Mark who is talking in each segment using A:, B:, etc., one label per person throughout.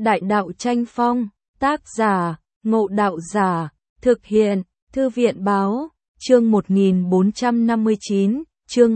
A: Đại đạo tranh phong, tác giả, Ngộ Đạo Giả, thực hiện, Thư viện báo, chương 1459, chương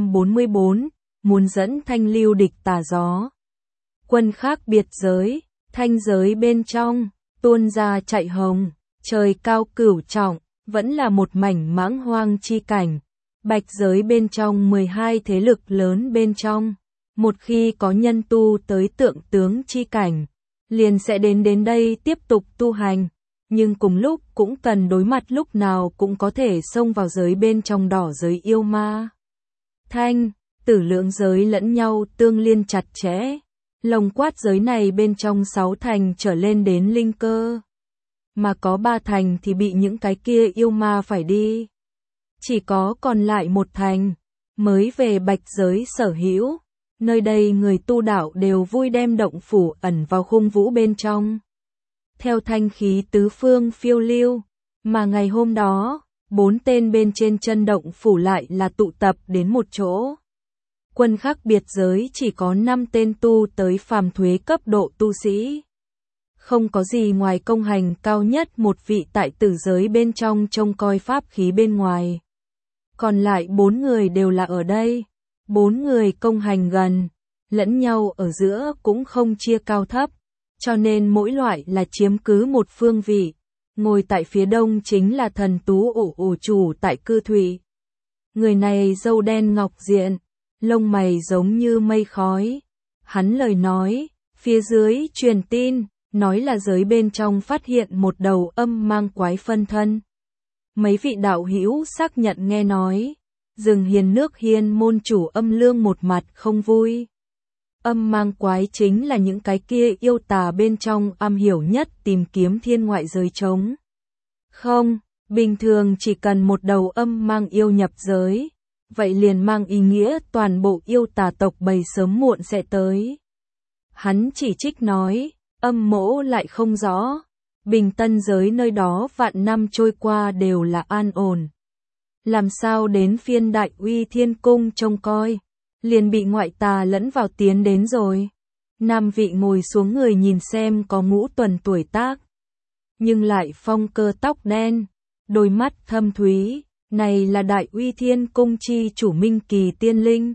A: 244, muốn dẫn thanh lưu địch tà gió. Quân khác biệt giới, thanh giới bên trong, tuôn ra chạy hồng, trời cao cửu trọng, vẫn là một mảnh mãng hoang chi cảnh. Bạch giới bên trong 12 thế lực lớn bên trong, một khi có nhân tu tới tượng tướng chi cảnh, liền sẽ đến đây tiếp tục tu hành, nhưng cùng lúc cũng cần đối mặt lúc nào cũng có thể xông vào giới bên trong đỏ giới yêu ma. Thanh, tử lượng giới lẫn nhau tương liên chặt chẽ, lồng quát giới này bên trong 6 thành trở lên đến linh cơ, mà có 3 thành thì bị những cái kia yêu ma phải đi. Chỉ có còn lại 1 thành, mới về bạch giới sở hữu, nơi đây người tu đạo đều vui đem động phủ ẩn vào khung vũ bên trong. Theo thanh khí tứ phương phiêu lưu, mà ngày hôm đó, 4 tên bên trên chân động phủ lại là tụ tập đến một chỗ. Quân khác biệt giới chỉ có 5 tên tu tới phàm thuế cấp độ tu sĩ. Không có gì ngoài công hành cao nhất một vị tại tử giới bên trong trông coi pháp khí bên ngoài. Còn lại 4 người đều là ở đây. 4 người công hành gần, lẫn nhau ở giữa cũng không chia cao thấp, cho nên mỗi loại là chiếm cứ một phương vị. Ngồi tại phía đông chính là thần tú ổ chủ tại cư thủy. Người này râu đen ngọc diện, lông mày giống như mây khói. Hắn lời nói, phía dưới truyền tin, nói là giới bên trong phát hiện một đầu âm mang quái phân thân. Mấy vị đạo hữu xác nhận nghe nói, rừng hiền nước hiên môn chủ Âm Lương một mặt không vui. Âm mang quái chính là những cái kia yêu tà bên trong am hiểu nhất tìm kiếm thiên ngoại giới trống. Không, bình thường chỉ cần một đầu âm mang yêu nhập giới, vậy liền mang ý nghĩa toàn bộ yêu tà tộc bầy sớm muộn sẽ tới. Hắn chỉ trích nói, âm mỗ lại không rõ, Bình Tân giới nơi đó vạn năm trôi qua đều là an ổn. Làm sao đến phiên Đại Uy Thiên Cung trông coi, liền bị ngoại tà lẫn vào tiến đến rồi. Nam vị ngồi xuống người nhìn xem có ngũ tuần tuổi tác, nhưng lại phong cơ tóc đen, đôi mắt thâm thúy, này là Đại Uy Thiên Cung chi chủ Minh Kỳ tiên linh.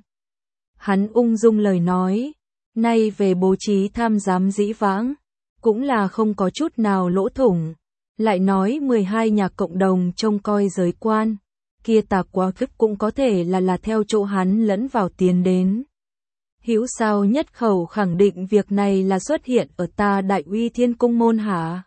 A: Hắn ung dung lời nói, nay về bố trí tham giám dĩ vãng, cũng là không có chút nào lỗ thủng. Lại nói 12 nhà cộng đồng trông coi giới quan, kia tà quá thức cũng có thể là theo chỗ hắn lẫn vào tiến đến. Hữu sao nhất khẩu khẳng định việc này là xuất hiện ở ta Đại Uy Thiên Cung môn hả?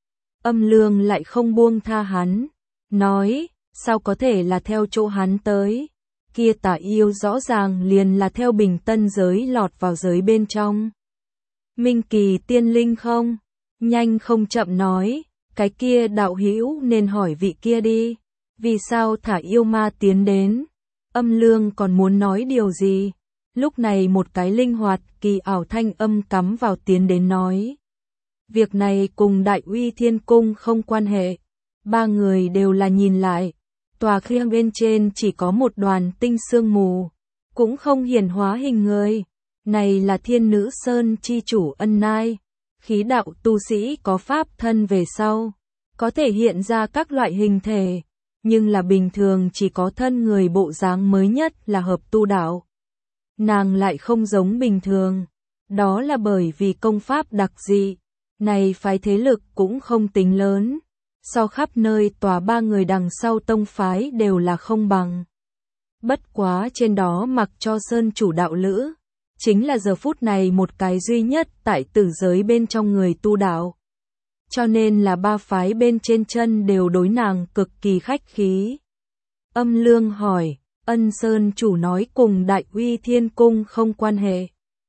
A: Âm Lương lại không buông tha hắn, nói, sao có thể là theo chỗ hắn tới, kia tà yêu rõ ràng liền là theo Bình Tân giới lọt vào giới bên trong. Minh Kỳ tiên linh không? Nhanh không chậm nói, cái kia đạo hữu nên hỏi vị kia đi, vì sao thả yêu ma tiến đến? Âm Lương còn muốn nói điều gì? Lúc này một cái linh hoạt kỳ ảo thanh âm cắm vào tiến đến nói. Việc này cùng Đại Uy Thiên Cung không quan hệ. 3 người đều là nhìn lại. Tòa khiêng bên trên chỉ có một đoàn tinh sương mù, cũng không hiển hóa hình người. Này là Thiên Nữ Sơn chi chủ Ân Nai. Khí đạo tu sĩ có pháp thân về sau, có thể hiện ra các loại hình thể, nhưng là bình thường chỉ có thân người bộ dáng mới nhất là hợp tu đạo. Nàng lại không giống bình thường, đó là bởi vì công pháp đặc dị, này phái thế lực cũng không tính lớn, so khắp nơi tòa 3 người đằng sau tông phái đều là không bằng. Bất quá trên đó mặc cho sơn chủ đạo lữ, chính là giờ phút này một cái duy nhất tại tử giới bên trong người tu đạo. Cho nên là 3 phái bên trên chân đều đối nàng cực kỳ khách khí. Âm Lương hỏi, Ân Sơn chủ nói cùng Đại Uy Thiên Cung không quan hệ.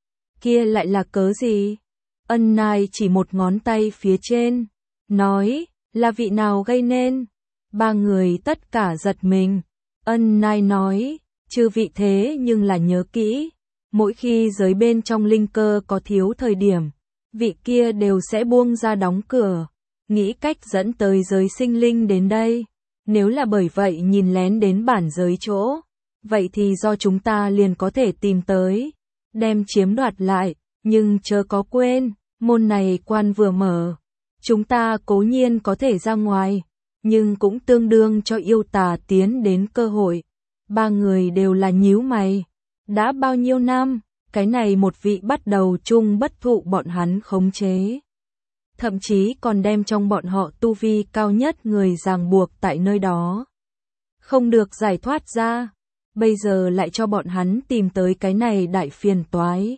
A: Kia lại là cớ gì? Ân Nai chỉ một ngón tay phía trên, nói, là vị nào gây nên? 3 người tất cả giật mình. Ân Nai nói, chư vị thế nhưng là nhớ kỹ, mỗi khi giới bên trong linh cơ có thiếu thời điểm, vị kia đều sẽ buông ra đóng cửa, nghĩ cách dẫn tới giới sinh linh đến đây. Nếu là bởi vậy nhìn lén đến bản giới chỗ, vậy thì do chúng ta liền có thể tìm tới, đem chiếm đoạt lại, nhưng chớ có quên, Môn này quan vừa mở, chúng ta cố nhiên có thể ra ngoài, nhưng cũng tương đương cho yêu tà tiến đến cơ hội. Ba người đều là nhíu mày. Đã bao nhiêu năm, cái này một vị bắt đầu chung bất thụ bọn hắn khống chế. Thậm chí còn đem trong bọn họ tu vi cao nhất người ràng buộc tại nơi đó. Không được giải thoát ra, bây giờ lại cho bọn hắn tìm tới cái này đại phiền toái.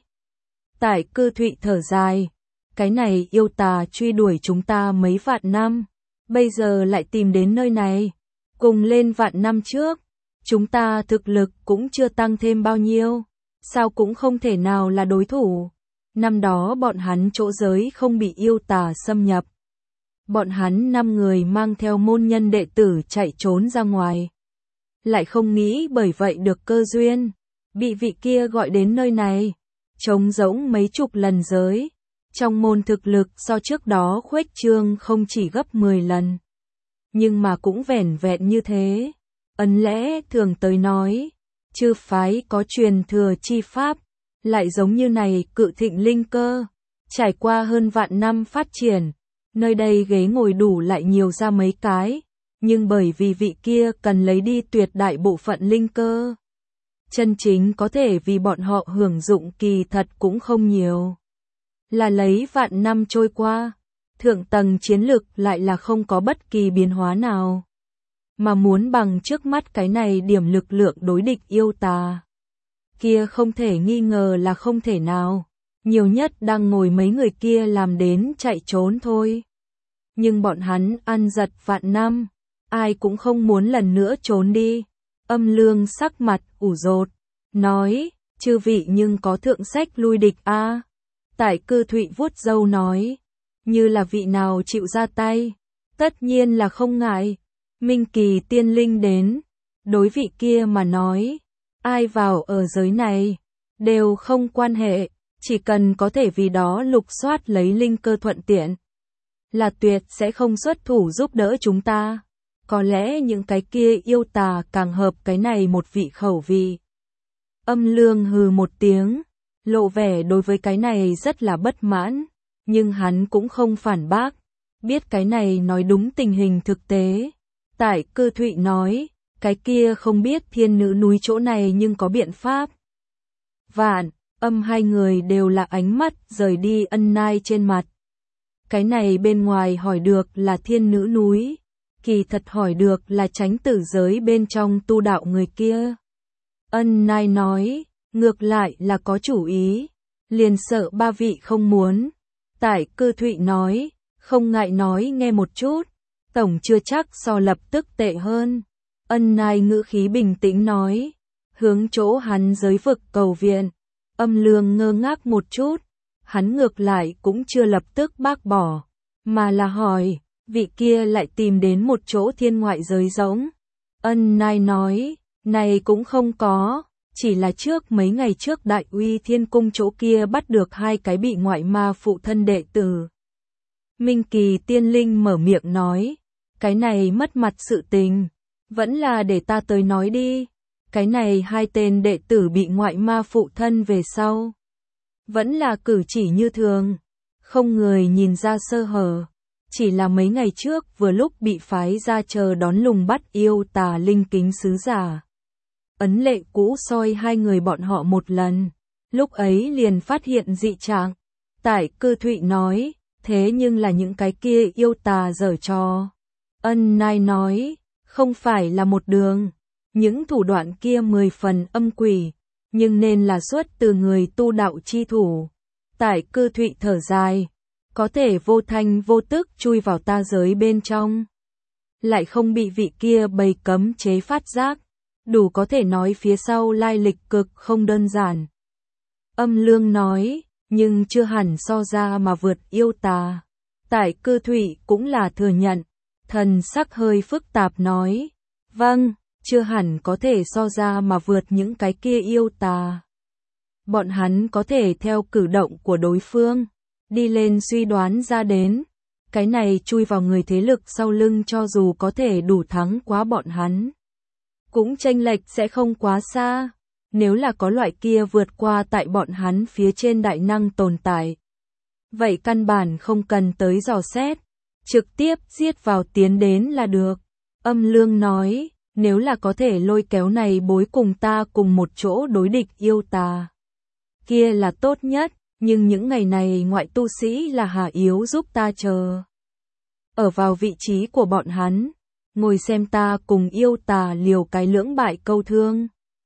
A: Tại Cư Thụy thở dài, cái này yêu tà truy đuổi chúng ta mấy vạn năm, bây giờ lại tìm đến nơi này, cùng lên vạn năm trước, chúng ta thực lực cũng chưa tăng thêm bao nhiêu, sao cũng không thể nào là đối thủ. Năm đó bọn hắn chỗ giới không bị yêu tà xâm nhập. Bọn hắn 5 người mang theo môn nhân đệ tử chạy trốn ra ngoài. Lại không nghĩ bởi vậy được cơ duyên, bị vị kia gọi đến nơi này, trống rỗng mấy chục lần giới. Trong môn thực lực so trước đó khuếch trương không chỉ gấp 10 lần. Nhưng mà cũng vẻn vẹn như thế. Ấn lẽ thường tới nói, chư phái có truyền thừa chi pháp, lại giống như này cự thịnh linh cơ. Trải qua hơn vạn năm phát triển, nơi đây ghế ngồi đủ lại nhiều ra mấy cái, nhưng bởi vì vị kia cần lấy đi tuyệt đại bộ phận linh cơ. Chân chính có thể vì bọn họ hưởng dụng kỳ thật cũng không nhiều. Là lấy vạn năm trôi qua, thượng tầng chiến lực lại là không có bất kỳ biến hóa nào. Mà muốn bằng trước mắt cái này điểm lực lượng đối địch yêu tà. Kia không thể nghi ngờ là không thể nào. Nhiều nhất đang ngồi mấy người kia làm đến chạy trốn thôi. Nhưng bọn hắn ăn giật vạn năm, ai cũng không muốn lần nữa trốn đi. Âm Lương sắc mặt ủ rột, nói, chư vị nhưng có thượng sách lui địch a. Tại Cư Thụy vuốt râu nói, như là vị nào chịu ra tay, tất nhiên là không ngại. Minh Kỳ tiên linh đến, đối vị kia mà nói, ai vào ở giới này, đều không quan hệ, chỉ cần có thể vì đó lục soát lấy linh cơ thuận tiện, là tuyệt sẽ không xuất thủ giúp đỡ chúng ta. Có lẽ những cái kia yêu tà càng hợp cái này một vị khẩu vị. Âm Lương hừ một tiếng, lộ vẻ đối với cái này rất là bất mãn, nhưng hắn cũng không phản bác, biết cái này nói đúng tình hình thực tế. Tại Cư Thụy nói, cái kia không biết thiên nữ núi chỗ này nhưng có biện pháp. Vạn, Âm hai người đều là ánh mắt rời đi ân nai trên mặt. Cái này bên ngoài hỏi được là thiên nữ núi, kỳ thật hỏi được là Chánh Tử giới bên trong tu đạo người kia. Ân nai nói, ngược lại là có chủ ý, liền sợ ba vị không muốn. Tại Cư Thụy nói, không ngại nói nghe một chút, tổng chưa chắc so lập tức tệ hơn. Ân nai ngữ khí bình tĩnh nói, hướng chỗ hắn giới vực cầu viện. Âm Lương ngơ ngác một chút, hắn ngược lại cũng chưa lập tức bác bỏ, mà là hỏi, vị kia lại tìm đến một chỗ thiên ngoại giới rỗng. Ân nai nói, này cũng không có, chỉ là trước mấy ngày trước Đại Uy Thiên Cung chỗ kia bắt được 2 cái bị ngoại ma phụ thân đệ tử. Minh Kỳ tiên linh mở miệng nói, cái này mất mặt sự tình, vẫn là để ta tới nói đi. Cái này 2 tên đệ tử bị ngoại ma phụ thân về sau, vẫn là cử chỉ như thường, không người nhìn ra sơ hở, chỉ là mấy ngày trước vừa lúc bị phái ra chờ đón lùng bắt yêu tà linh kính sứ giả. Ấn lệ cũ soi 2 người bọn họ một lần, lúc ấy liền phát hiện dị trạng. Tại Cư Thụy nói, thế nhưng là những cái kia yêu tà giở trò. Ân nai nói, không phải là một đường. Những thủ đoạn kia 10 phần âm quỷ, nhưng nên là xuất từ người tu đạo chi thủ. Tại Cư Thụy thở dài, có thể vô thanh vô tức chui vào ta giới bên trong, lại không bị vị kia bày cấm chế phát giác, đủ có thể nói phía sau lai lịch cực không đơn giản. Âm Lương nói, nhưng chưa hẳn so ra mà vượt yêu tà. Tại Cư Thụy cũng là thừa nhận, thần sắc hơi phức tạp nói, vâng, chưa hẳn có thể so ra mà vượt những cái kia yêu tà. Bọn hắn có thể theo cử động của đối phương, đi lên suy đoán ra đến, cái này chui vào người thế lực sau lưng cho dù có thể đủ thắng quá bọn hắn, cũng chênh lệch sẽ không quá xa. Nếu là có loại kia vượt qua tại bọn hắn phía trên đại năng tồn tại, vậy căn bản không cần tới dò xét, trực tiếp giết vào tiến đến là được. Âm Lương nói, nếu là có thể lôi kéo này bối cùng ta cùng một chỗ đối địch yêu tà, kia là tốt nhất, nhưng những ngày này ngoại tu sĩ là Hà Yếu giúp ta chờ. Ở vào vị trí của bọn hắn, ngồi xem ta cùng yêu tà liều cái lưỡng bại câu thương.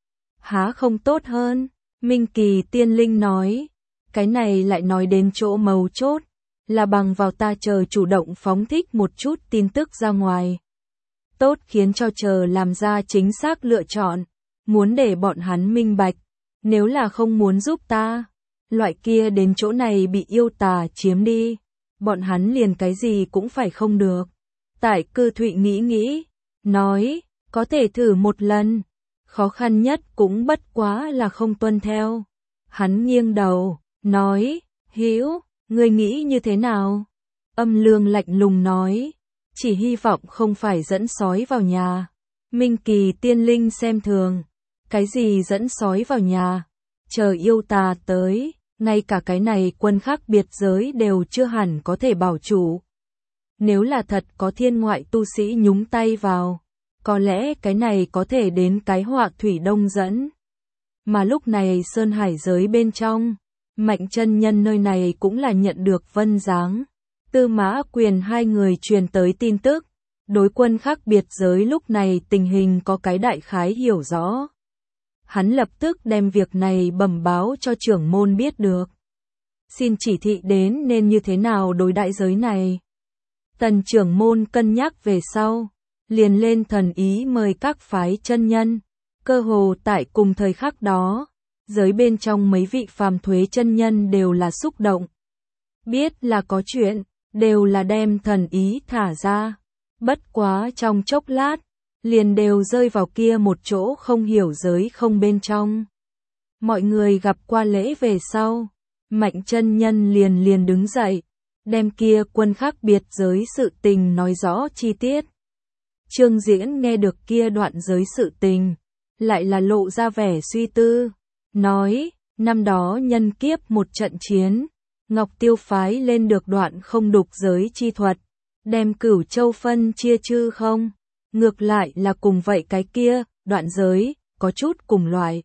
A: Há không tốt hơn, Minh Kỳ Tiên Linh nói, cái này lại nói đến chỗ mấu chốt, là bằng vào ta chờ chủ động phóng thích một chút tin tức ra ngoài. Tốt khiến cho chờ làm ra chính xác lựa chọn, muốn để bọn hắn minh bạch, nếu là không muốn giúp ta, loại kia đến chỗ này bị yêu tà chiếm đi, bọn hắn liền cái gì cũng phải không được. Tại Cư Thụy nghĩ, nói, có thể thử một lần, khó khăn nhất cũng bất quá là không tuân theo. Hắn nghiêng đầu, nói, Hữu, ngươi nghĩ như thế nào? Âm Lương lạnh lùng nói, chỉ hy vọng không phải dẫn sói vào nhà. Minh Kỳ Tiên Linh xem thường, cái gì dẫn sói vào nhà, chờ yêu tà tới, ngay cả cái này quân khác biệt giới đều chưa hẳn có thể bảo chủ. Nếu là thật có thiên ngoại tu sĩ nhúng tay vào, có lẽ cái này có thể đến cái họa thủy đông dẫn. Mà lúc này Sơn Hải giới bên trong, Mạnh chân nhân nơi này cũng là nhận được Vân Giáng, Tư Mã Quyền hai người truyền tới tin tức, đối quân khác biệt giới lúc này tình hình có cái đại khái hiểu rõ. Hắn lập tức đem việc này bẩm báo cho trưởng môn biết được. Xin chỉ thị đến nên như thế nào đối đại giới này. Tần trưởng môn cân nhắc về sau, liền lên thần ý mời các phái chân nhân, cơ hồ tại cùng thời khắc đó, giới bên trong mấy vị phàm thuế chân nhân đều là xúc động. Biết là có chuyện, đều là đem thần ý thả ra, bất quá trong chốc lát, liền đều rơi vào kia một chỗ không hiểu giới không bên trong. Mọi người gặp qua lễ về sau, Mạnh chân nhân liền đứng dậy, đem kia quân khác biệt giới sự tình nói rõ chi tiết. Trương Diễn nghe được kia đoạn giới sự tình, lại là lộ ra vẻ suy tư, nói, năm đó nhân kiếp một trận chiến, Ngọc Tiêu phái lên được đoạn không đục giới chi thuật, đem Cửu Châu phân chia chư không, ngược lại là cùng vậy cái kia, đoạn giới, có chút cùng loại.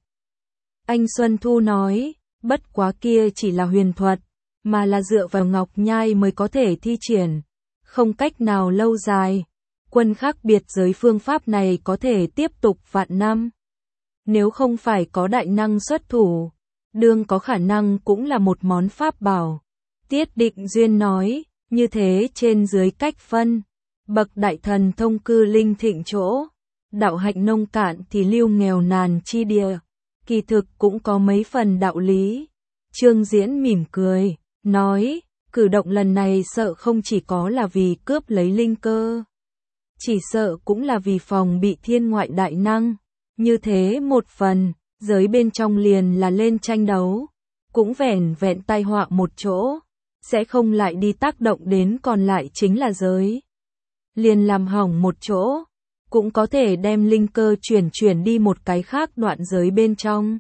A: Anh Xuân Thu nói, bất quá kia chỉ là huyền thuật, mà là dựa vào ngọc nhai mới có thể thi triển, không cách nào lâu dài. Quân khác biệt giới phương pháp này có thể tiếp tục vạn năm. Nếu không phải có đại năng xuất thủ, đương có khả năng cũng là một món pháp bảo. Tiết Định Duyên nói, như thế trên dưới cách phân, bậc đại thần thông cư linh thịnh chỗ, đạo hạnh nông cạn thì lưu nghèo nàn chi địa, kỳ thực cũng có mấy phần đạo lý. Trương Diễn mỉm cười, nói, cử động lần này sợ không chỉ có là vì cướp lấy linh cơ, chỉ sợ cũng là vì phòng bị thiên ngoại đại năng. Như thế một phần, giới bên trong liền là lên tranh đấu, cũng vẻn vẹn tai họa một chỗ, sẽ không lại đi tác động đến còn lại chính là giới. Liền làm hỏng một chỗ, cũng có thể đem linh cơ chuyển đi một cái khác đoạn giới bên trong.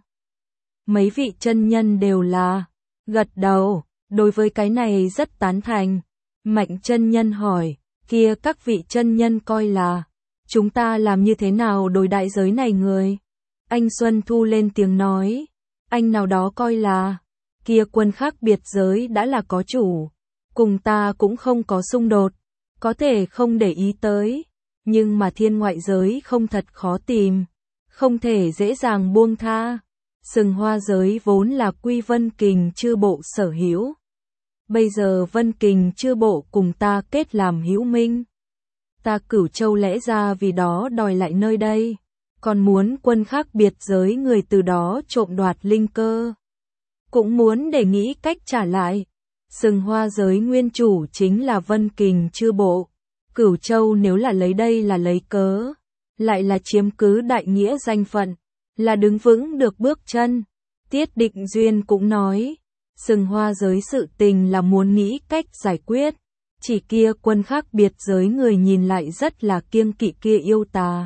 A: Mấy vị chân nhân đều là gật đầu, đối với cái này rất tán thành. Mạnh chân nhân hỏi, kia các vị chân nhân coi là, chúng ta làm như thế nào đối đại giới này người? Anh Xuân Thu lên tiếng nói, anh nào đó coi là, kia quân khác biệt giới đã là có chủ, cùng ta cũng không có xung đột, có thể không để ý tới, nhưng mà thiên ngoại giới không thật khó tìm, không thể dễ dàng buông tha. Sừng Hoa giới vốn là quy Vân Kình chư bộ sở hữu. Bây giờ Vân Kình chư bộ cùng ta kết làm hữu minh. Ta Cửu Châu lẽ ra vì đó đòi lại nơi đây, còn muốn quân khác biệt giới người từ đó trộm đoạt linh cơ. Cũng muốn để nghĩ cách trả lại. Sừng Hoa giới nguyên chủ chính là Vân Kình chư bộ. Cửu Châu nếu là lấy đây là lấy cớ, lại là chiếm cứ đại nghĩa danh phận, là đứng vững được bước chân. Tiết Định Duyên cũng nói, Sừng Hoa giới sự tình là muốn nghĩ cách giải quyết, chỉ kia quân khác biệt giới người nhìn lại rất là kiêng kỵ kia yêu tà.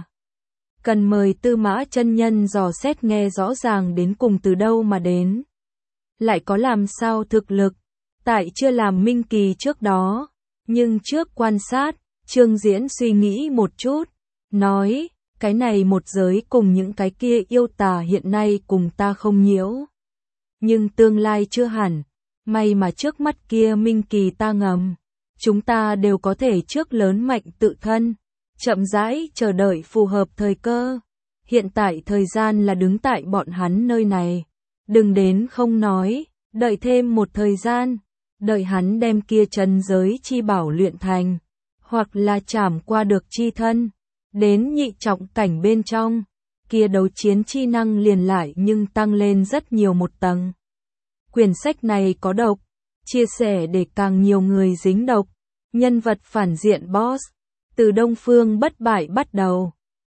A: Cần mời Tư Mã chân nhân dò xét nghe rõ ràng đến cùng từ đâu mà đến. Lại có làm sao thực lực, Tại chưa làm Minh Kỳ trước đó, nhưng trước quan sát, Trương Diễn suy nghĩ một chút, nói, cái này một giới cùng những cái kia yêu tà hiện nay cùng ta không nhiễu. Nhưng tương lai chưa hẳn, may mà trước mắt kia Minh Kỳ ta ngầm. Chúng ta đều có thể trước lớn mạnh tự thân, chậm rãi chờ đợi phù hợp thời cơ. Hiện tại thời gian là đứng tại bọn hắn nơi này. Đừng đến không nói, đợi thêm một thời gian, đợi hắn đem kia trần giới chi bảo luyện thành, hoặc là trảm qua được chi thân, đến nhị trọng cảnh bên trong, kia đấu chiến chi năng liền lại nhưng tăng lên rất nhiều một tầng. Quyển sách này có độc, chia sẻ để càng nhiều người dính độc, nhân vật phản diện boss, từ Đông Phương bất bại bắt đầu.